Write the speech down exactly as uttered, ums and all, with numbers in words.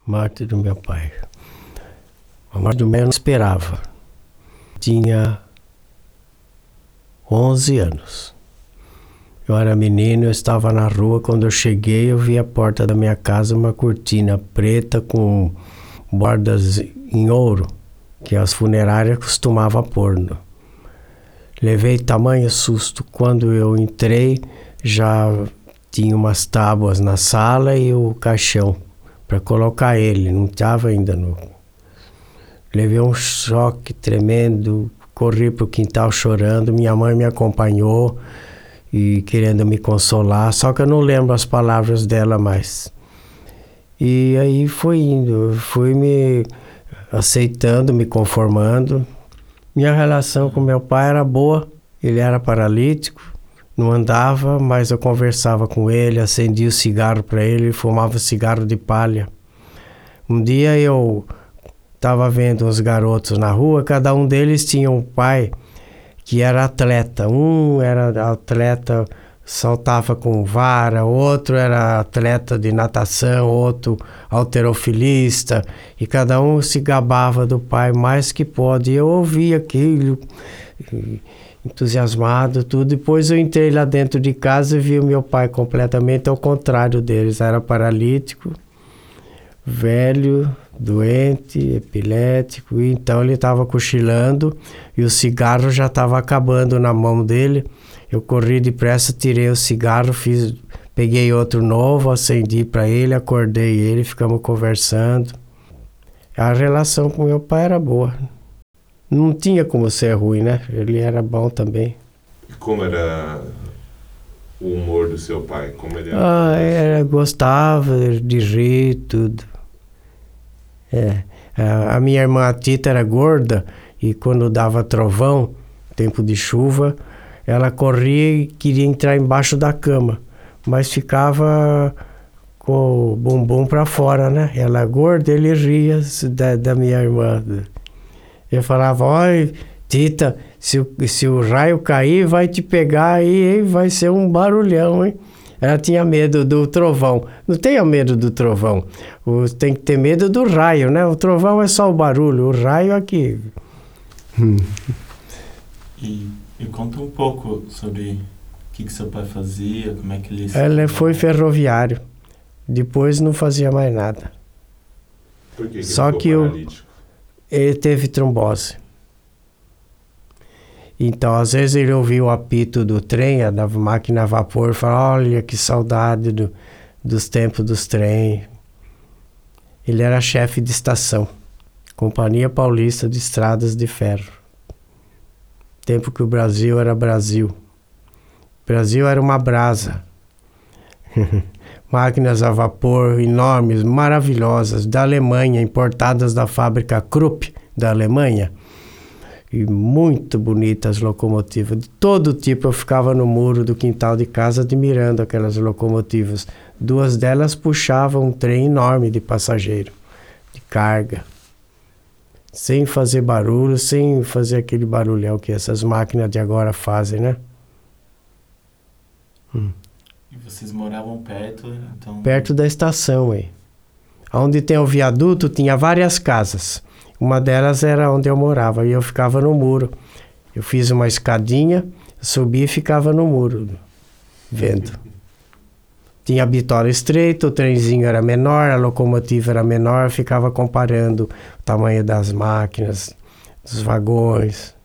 Morte do meu pai. A morte do meu eu não esperava. Tinha onze anos. Eu era menino, eu estava na rua. Quando eu cheguei, eu vi a porta da minha casa, uma cortina preta com bordas em ouro, que as funerárias costumavam pôr. Levei tamanho susto. Quando eu entrei, já tinha umas tábuas na sala e o caixão para colocar ele. Não estava ainda no... Levei um choque tremendo, corri para o quintal chorando. Minha mãe me acompanhou e querendo me consolar, só que eu não lembro as palavras dela mais. E aí foi indo, fui me aceitando, me conformando. Minha relação com meu pai era boa. Ele era paralítico, não andava, mas eu conversava com ele, acendia o cigarro para ele, fumava cigarro de palha. Um dia eu estava vendo uns garotos na rua, cada um deles tinha um pai que era atleta. Um era atleta, saltava com vara, outro era atleta de natação, outro halterofilista, e cada um se gabava do pai mais que pode. E eu ouvia aquilo, entusiasmado, tudo. Depois eu entrei lá dentro de casa e vi o meu pai completamente ao contrário deles. Era paralítico, velho, doente, epilético, e então ele estava cochilando e o cigarro já estava acabando na mão dele. Eu corri depressa, tirei o cigarro, fiz, peguei outro novo, acendi para ele, acordei ele, ficamos conversando. A relação com meu pai era boa. Não tinha como ser ruim, né? Ele era bom também. E como era o humor do seu pai? Como ele era? Ah, era, gostava de rir, tudo. É, a minha irmã a Tita era gorda e quando dava trovão, tempo de chuva, ela corria e queria entrar embaixo da cama, mas ficava com o bumbum para fora, né? Ela gorda, ele ria da, da minha irmã. Eu falava, olha, Tita, se o, se o raio cair, vai te pegar aí, hein? Vai ser um barulhão, hein? Ela tinha medo do trovão. Não tenha medo do trovão. O, tem que ter medo do raio, né? O trovão é só o barulho, o raio aqui. E, e conta um pouco sobre o que, que seu pai fazia, como é que ele... Ele foi ferroviário. Depois não fazia mais nada. Por que que só ele que ficou eu, paralítico? ele teve trombose. Então, às vezes ele ouvia o apito do trem, da máquina a vapor, e falava, olha que saudade do, dos tempos dos trens. Ele era chefe de estação, Companhia Paulista de Estradas de Ferro. Tempo que o Brasil era Brasil. O Brasil era uma brasa. Máquinas a vapor enormes, maravilhosas, da Alemanha, importadas da fábrica Krupp, da Alemanha. E muito bonitas locomotivas, de todo tipo. Eu ficava no muro do quintal de casa admirando aquelas locomotivas. Duas delas puxavam um trem enorme de passageiro, de carga, sem fazer barulho, sem fazer aquele barulhão que essas máquinas de agora fazem, né? Hum. E vocês moravam perto, então... Perto da estação, aí. Onde tem o viaduto, tinha várias casas. Uma delas era onde eu morava e eu ficava no muro. Eu fiz uma escadinha, subi e ficava no muro, vendo. Tinha a bitola estreita, o trenzinho era menor, a locomotiva era menor, eu ficava comparando o tamanho das máquinas, dos vagões.